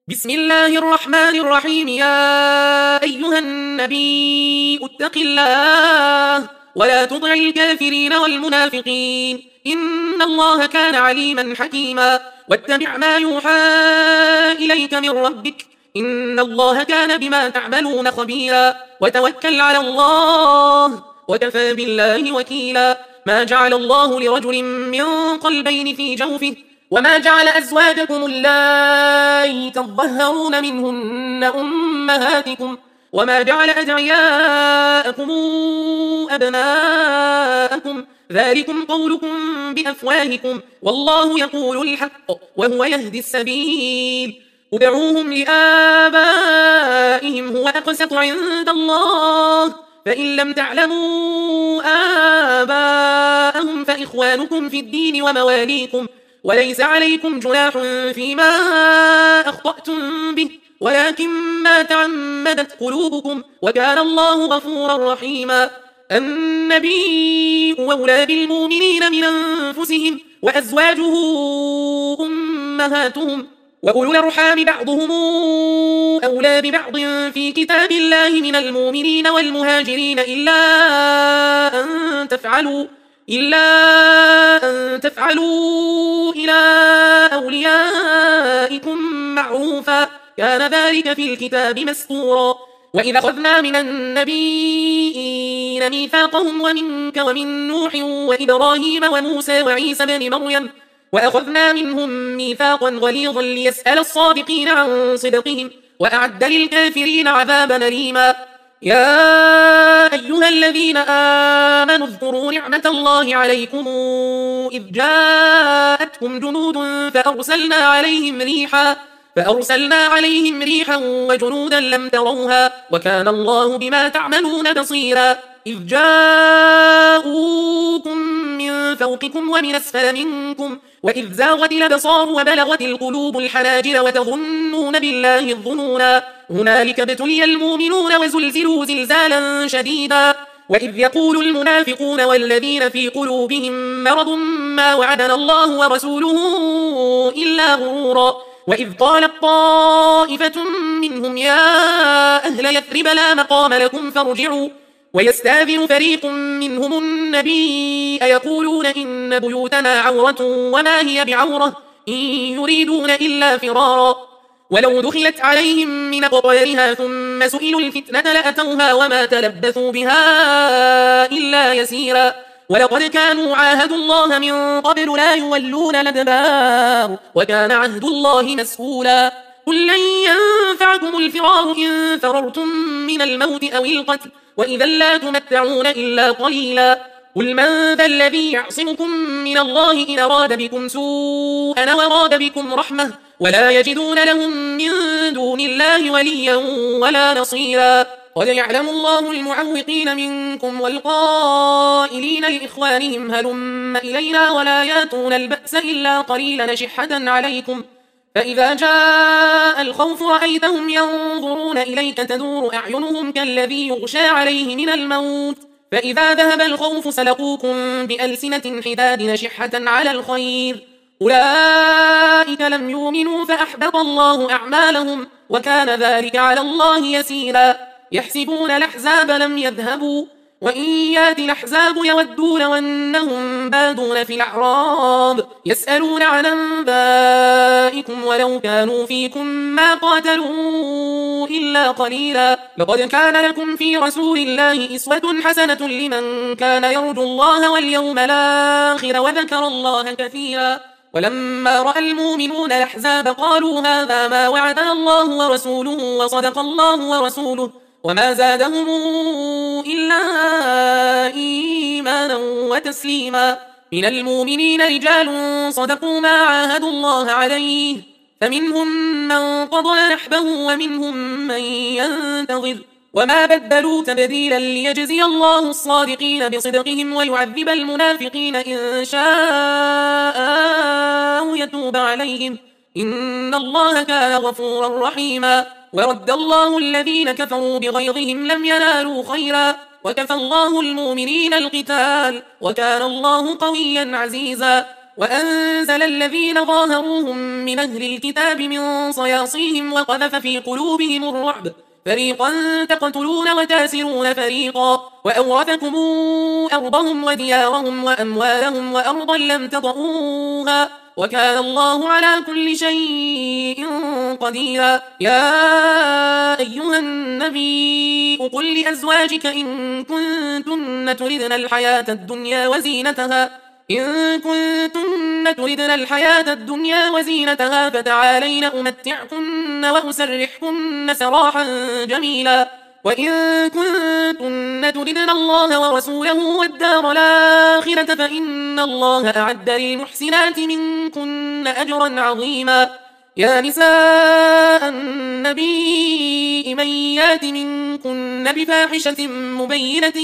بسم الله الرحمن الرحيم. يا أيها النبي اتق الله ولا تطع الكافرين والمنافقين، إن الله كان عليما حكيما. واتبع ما يوحى إليك من ربك، إن الله كان بما تعملون خبيرا. وتوكل على الله وكفى بالله وكيلا. ما جعل الله لرجل من قلبين في جوفه، وما جعل أزواجكم اللائي تظهرون منهن أمهاتكم، وما جعل أدعياءكم أبناءكم، ذلكم قولكم بأفواهكم، والله يقول الحق وهو يهدي السبيل. ادعوهم لآبائهم هو أقسط عند الله، فإن لم تعلموا آباءهم فإخوانكم في الدين ومواليكم، وليس عليكم جناح فيما أخطأتم به، ولكن ما تعمدت قلوبكم، وكان الله غفورا رحيما. النبي أولى بالمؤمنين من أنفسهم، وأزواجه أمهاتهم، وأولو الأرحام بعضهم أولى ببعض في كتاب الله من المؤمنين والمهاجرين إلا أن تفعلوا إلى أوليائكم معروفا، كان ذلك في الكتاب مسطورا. وإذا أخذنا من النبيين ميثاقهم ومنك ومن نوح وإبراهيم وموسى وعيسى بن مريم، وأخذنا منهم ميثاقا غليظا ليسأل الصادقين عن صدقهم، وأعد للكافرين عذابا أليما. يا أيها الذين آمنوا اذكروا نعمة الله عليكم إذ جاءتكم جنود فأرسلنا عليهم ريحا وجنودا لم تروها، وكان الله بما تعملون بصيرا. إذ جاءوكم من فوقكم ومن أسفل منكم، وإذ زاغت الأبصار وبلغت القلوب الحناجر وتظنون بالله الظنونا، هنالك ابتلي المؤمنون وزلزلوا زلزالا شديدا. وإذ يقول المنافقون والذين في قلوبهم مرض ما وعدنا الله ورسوله إلا غرورا. وإذ قالت طائفة منهم يا أهل يثرب لا مقام لكم فارجعوا، ويستأذن فريق منهم النبي أيقولون إن بيوتنا عورة وما هي بعورة إن يريدون إلا فرارا. ولو دخلت عليهم من أقطارها ثم سئلوا الفتنة لأتوها وما تلبثوا بها إلا يسيرا. ولقد كانوا عاهدوا الله من قبل لا يولون الأدبار، وكان عهد الله مسؤولا. قل لن ينفعكم الفرار إن فررتم من الموت أو القتل، وإذا لا تمتعون إلا قليلا. قل من ذا الذي يعصمكم من الله إن أراد بكم سوءا وراد بكم رحمة، ولا يجدون لهم من دون الله وليا ولا نصيرا. قد يعلم الله المعوقين منكم والقائلين لإخوانهم هلم إلينا ولا ياتون البأس إلا قليلا نشحة عليكم، فإذا جاء الخوف رأيتهم ينظرون إليك تدور أعينهم كالذي يغشى عليه من الموت، فإذا ذهب الخوف سلقوكم بألسنة حداد نشحة على الخير، أولئك لم يؤمنوا فأحبط الله أعمالهم، وكان ذلك على الله يسيرا. يحسبون الأحزاب لم يذهبوا، وإن يات الأحزاب يودوا لو أنهم بادون في الأعراب يسألون عن أنبائكم ولو كانوا فيكم ما قاتلوا إلا قليلا. لقد كان لكم في رسول الله أسوة حسنة لمن كان يرجو الله واليوم الآخر وذكر الله كثيرا. ولما رأى المؤمنون الأحزاب قالوا هذا ما وعدنا الله ورسوله وصدق الله ورسوله، وما زادهم إلا إيمانا وتسليما. من المؤمنين رجال صدقوا ما عاهدوا الله عليه، فمنهم من قضى نحبه ومنهم من ينتظر، وما بدلوا تبديلا، ليجزي الله الصادقين بصدقهم ويعذب المنافقين إن شاء أو يتوب عليهم، إن الله كان غفورا رحيما. ورد الله الذين كفروا بغيظهم لم ينالوا خيرا، وكفى الله المؤمنين القتال، وكان الله قويا عزيزا. وأنزل الذين ظاهروهم من أهل الكتاب من صياصيهم وقذف في قلوبهم الرعب فريقا تقتلون وتاسرون فريقا وأورثكم أرضهم وديارهم وأموالهم وأرضا لم تطئوها وكان الله على كل شيء قديرا. يا أيها النبي قل لأزواجك إن كنتن تردن الحياة الدنيا وزينتها فتعالين أمتعكن وأسرحكن سراحا جميلا. وإن كنتن تردن الله ورسوله والدار الآخرة فإن الله أعد للمحسنات منكن أجرا عظيما. يا نساء النبي من يات منكن بفاحشة مبينة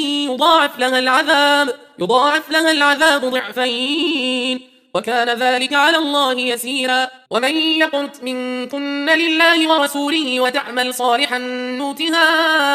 يضاعف لها العذاب ضعفين وكان ذلك على الله يسيرا. ومن يقنت منكن لله ورسوله وتعمل صالحا نؤتها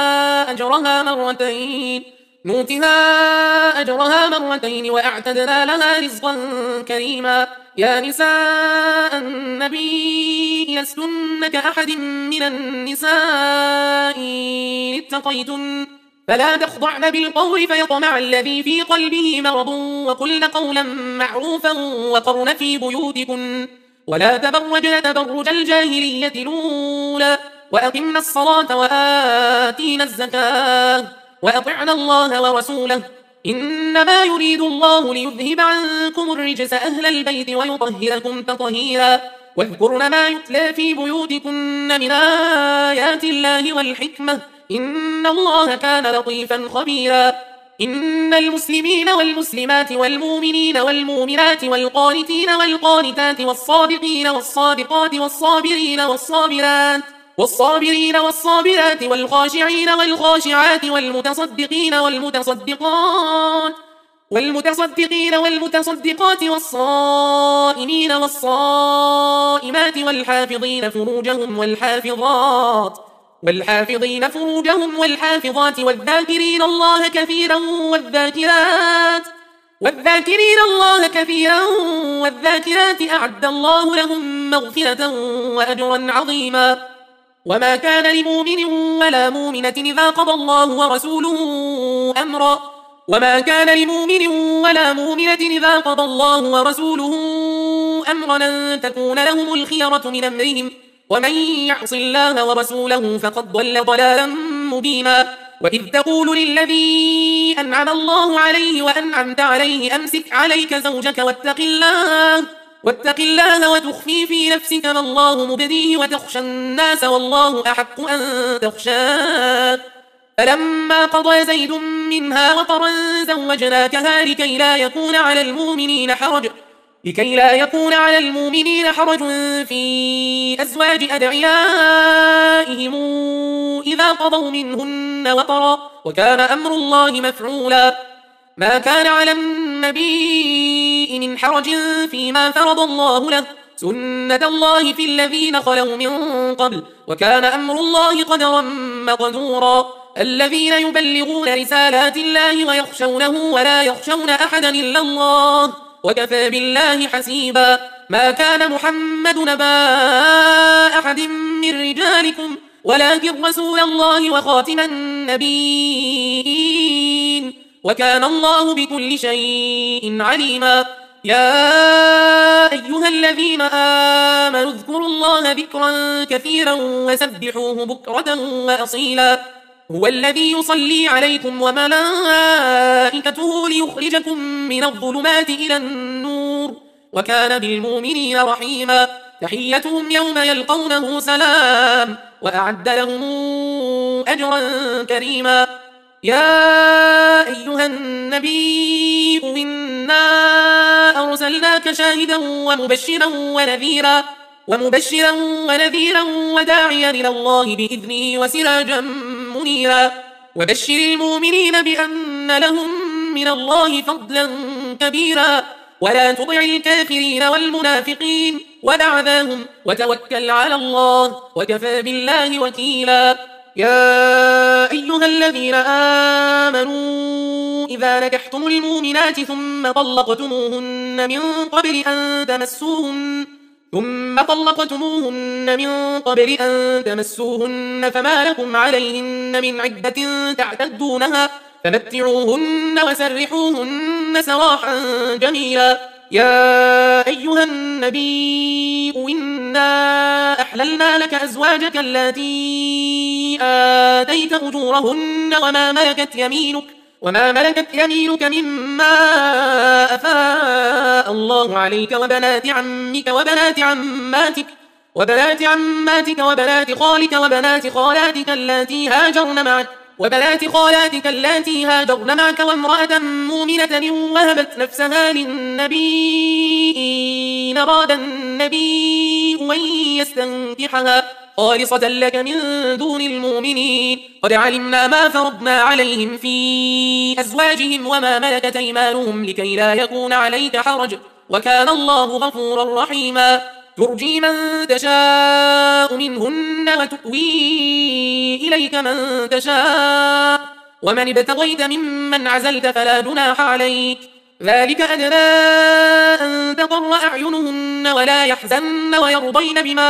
أجرها مرتين وأعتدنا لها رزقا كريما. يا نساء النبي لستن كأحد من النساء إن اتقيتن فلا تخضعن بالقول فيطمع الذي في قلبه مرض وقلن قولا معروفا وقرن في بيوتكن ولا تبرجن تبرج الجاهلية الأولى وأقمن الصلاة وآتينا الزكاة وأطعنا الله ورسوله إنما يريد الله ليذهب عنكم الرجس أهل البيت ويطهركم تطهيرا. واذكرن ما يتلى في بيوتكن من آيات الله والحكمة إن الله كان لطيفا خبيرا. إن المسلمين والمسلمات والمؤمنين والمؤمنات والقانتين والقانتات والصادقين والصادقات والصابرين والصابرات والخاشعين والخاشعات والمتصدقين والمتصدقات والصائمين والصائمات والحافظين فروجهم والحافظات والذاكرين الله كثيرا والذاكرات أعد الله لهم مغفرة وأجرا عظيما. وما كان لمؤمن ولا مؤمنة إذا قضى الله ورسوله أمرا أن تكون لهم الخيرة من أمرهم ومن يعص الله ورسوله فقد ضل ضلالا مبينا. وإذ تقول للذي أنعم الله عليه وأنعمت عليه أمسك عليك زوجك واتق الله وتخفي في نفسك ما الله مبديه وتخشى الناس والله أحق أن تخشاه فلما قضى زيد منها وطرا زوجناكها لكي لا يكون على المؤمنين حرج في أزواج أدعيائهم إذا قضوا منهن وطرا وكان أمر الله مفعولا. ما كان على النبي من حرج فيما فرض الله له سنة الله في الذين خلوا من قبل وكان أمر الله قدرا مقدورا. الذين يبلغون رسالات الله ويخشونه ولا يخشون أحدا إلا الله وكفى بالله حسيبا. ما كان محمد نبا أحد من رجالكم ولكن رسول الله وخاتم النبيين وكان الله بكل شيء عليما. يا أيها الذين آمنوا اذكروا الله ذكرا كثيرا وسبحوه بكرة وأصيلا. هو الذي يصلي عليكم وملائكته ليخرجكم من الظلمات إلى النور وكان بالمؤمنين رحيما. تحيتهم يوم يلقونه سلام وأعد لهم أجرا كريما. يا أيها النبي إنا أرسلناك شاهدا ومبشرا ونذيرا وداعيا إلى الله بإذنه وسراجا منيرا. وبشر المؤمنين بأن لهم من الله فضلا كبيرا ولا تطع الكافرين والمنافقين ودع ذاهم وتوكل على الله وكفى بالله وكيلا. يا أيها الذين آمنوا إذا نكحتم المؤمنات ثم طلقتموهن من قبل أن تمسوهن فما لكم عليهن من عدة تعتدونها فمتعوهن وسرحوهن سراحا جميلا. يا أيها النبي إنا أحللنا لك أزواجك التي آتيت أجورهن وما ملكت يمينك مما أفاء الله عليك وبنات عمك وبنات عماتك وبنات خالك وبنات خالاتك اللاتي هاجرن معك وامرأة مؤمنة وهبت نفسها للنبي إن أراد النبي أن يستنكحها خالصة لك من دون المؤمنين قد علمنا ما فرضنا عليهم في أزواجهم وما ملكت أيمانهم لكي لا يكون عليك حرج وكان الله غفورا رحيما. ترجي من تشاء منهن وتؤوي إليك من تشاء ومن ابتغيت ممن عزلت فلا جناح عليك ذلك أدنى أن تقر أعينهن ولا يحزن ويرضين بما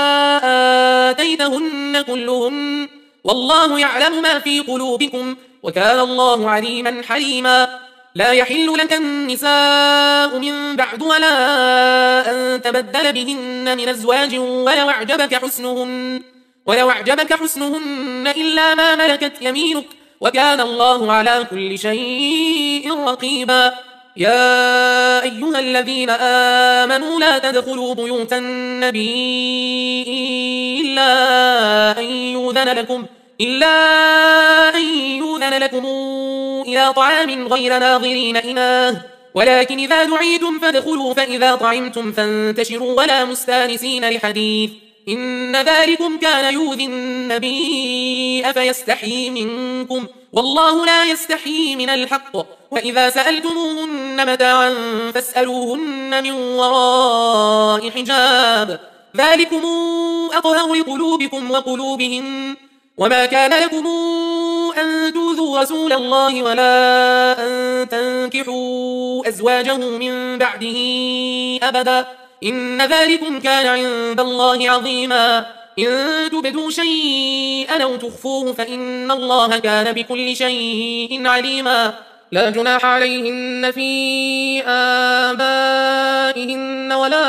آتيتهن كلهن والله يعلم ما في قلوبكم وكان الله عليما حليما. لا يحل لك النساء من بعد ولا أن تبدل بهن من أزواج ولو أعجبك حسنهن إلا ما ملكت يمينك وكان الله على كل شيء رقيبا. يا أيها الذين آمنوا لا تدخلوا بيوت النبي إلا أن يؤذن لكم إلى طعام غير ناظرين إناه ولكن إذا دعيتم فادخلوا فإذا طعمتم فانتشروا ولا مستانسين لحديث إن ذلكم كان يؤذي النبي فيستحيي منكم والله لا يستحيي من الحق وإذا سألتموهن متاعا فاسألوهن من وراء حجاب ذلكم أطهر لقلوبكم وقلوبهن وما كان لكم أن تؤذوا رسول الله ولا أن تنكحوا أزواجه من بعده أبدا إن ذلكم كان عند الله عظيما. إن تبدوا شيئا أو تخفوه فإن الله كان بكل شيء عليما. لا جناح عليهن في آبائهن ولا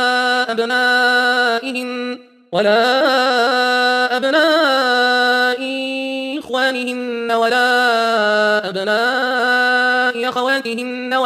أبناء إخوانهن ولا أبناء أخواتهن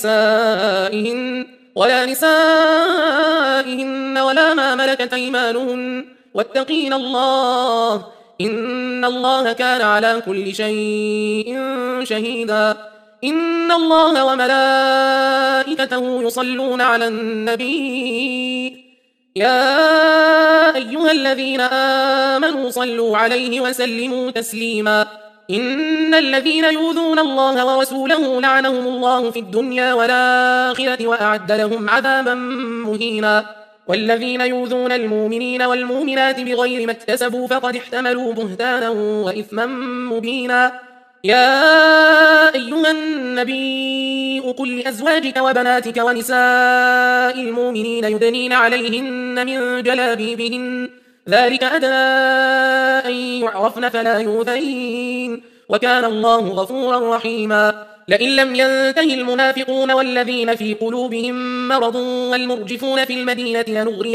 ولا نسائهن ولا ما ملكت أيمانهن واتقين الله إن الله كان على كل شيء شهيدا. إن الله وملائكته يصلون على النبي يا أيها الذين آمنوا صلوا عليه وسلموا تسليما. إن الذين يؤذون الله ورسوله لعنهم الله في الدنيا والآخرة وأعد لهم عذابا مهينا. والذين يؤذون المؤمنين والمؤمنات بغير ما اكتسبوا فقد احتملوا بهتانا وإثما مبينا. يا أيها النبي قل لأزواجك وبناتك ونساء المؤمنين يدنين عليهن من جلابيبهن ذلك أدنى أن يعرفن فلا يؤذين وكان الله غفورا رحيما. لئن لم ينته المنافقون والذين في قلوبهم مرض والمرجفون في المدينة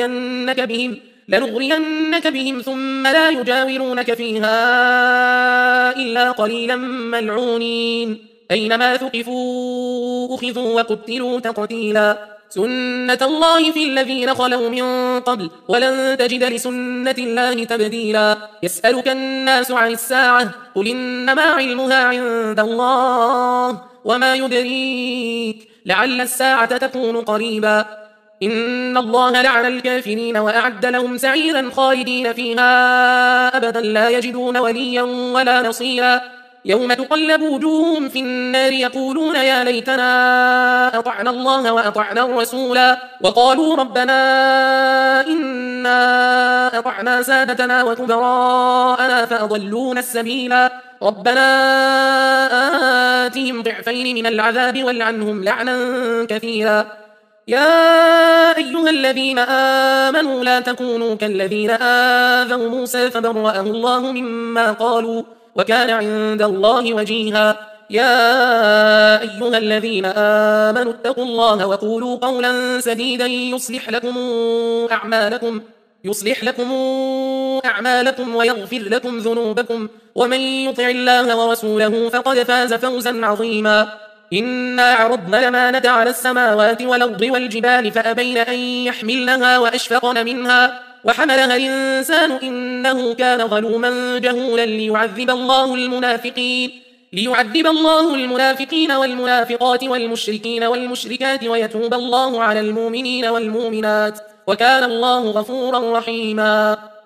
لنغرينك بهم ثم لا يجاورونك فيها إلا قليلا ملعونين أينما ثقفوا أخذوا وقتلوا تقتيلا. سنة الله في الذين خلوا من قبل ولن تجد لسنة الله تبديلا. يسألك الناس عن الساعة قل إنما علمها عند الله وما يدريك لعل الساعة تكون قريبا. إن الله لعن الكافرين وأعد لهم سعيرا خالدين فيها أبدا لا يجدون وليا ولا نصيرا. يوم تقلب وجوههم في النار يقولون يا ليتنا أطعنا الله وأطعنا الرسولا وقالوا ربنا إنا أطعنا سادتنا وكبراءنا فأضلونا السبيلا ربنا آتهم ضعفين من العذاب والعنهم لعنا كثيرا يا أيها الذين آمنوا لا تكونوا كالذين آذوا موسى فبرأه الله مما قالوا وكان عند الله وجيها يا أيها الذين آمنوا اتقوا الله وقولوا قولا سديدا يصلح لكم أعمالكم ويغفر لكم ذنوبكم ومن يطع الله ورسوله فقد فاز فوزا عظيما إنا عرضنا الأمانة على السماوات والأرض والجبال فأبين أن يحملنها وأشفقن منها وحملها الإنسان إنه كان ظلوما جهولا ليعذب الله المنافقين والمنافقات والمشركين والمشركات ويتوب الله على المؤمنين والمؤمنات وكان الله غفورا رحيما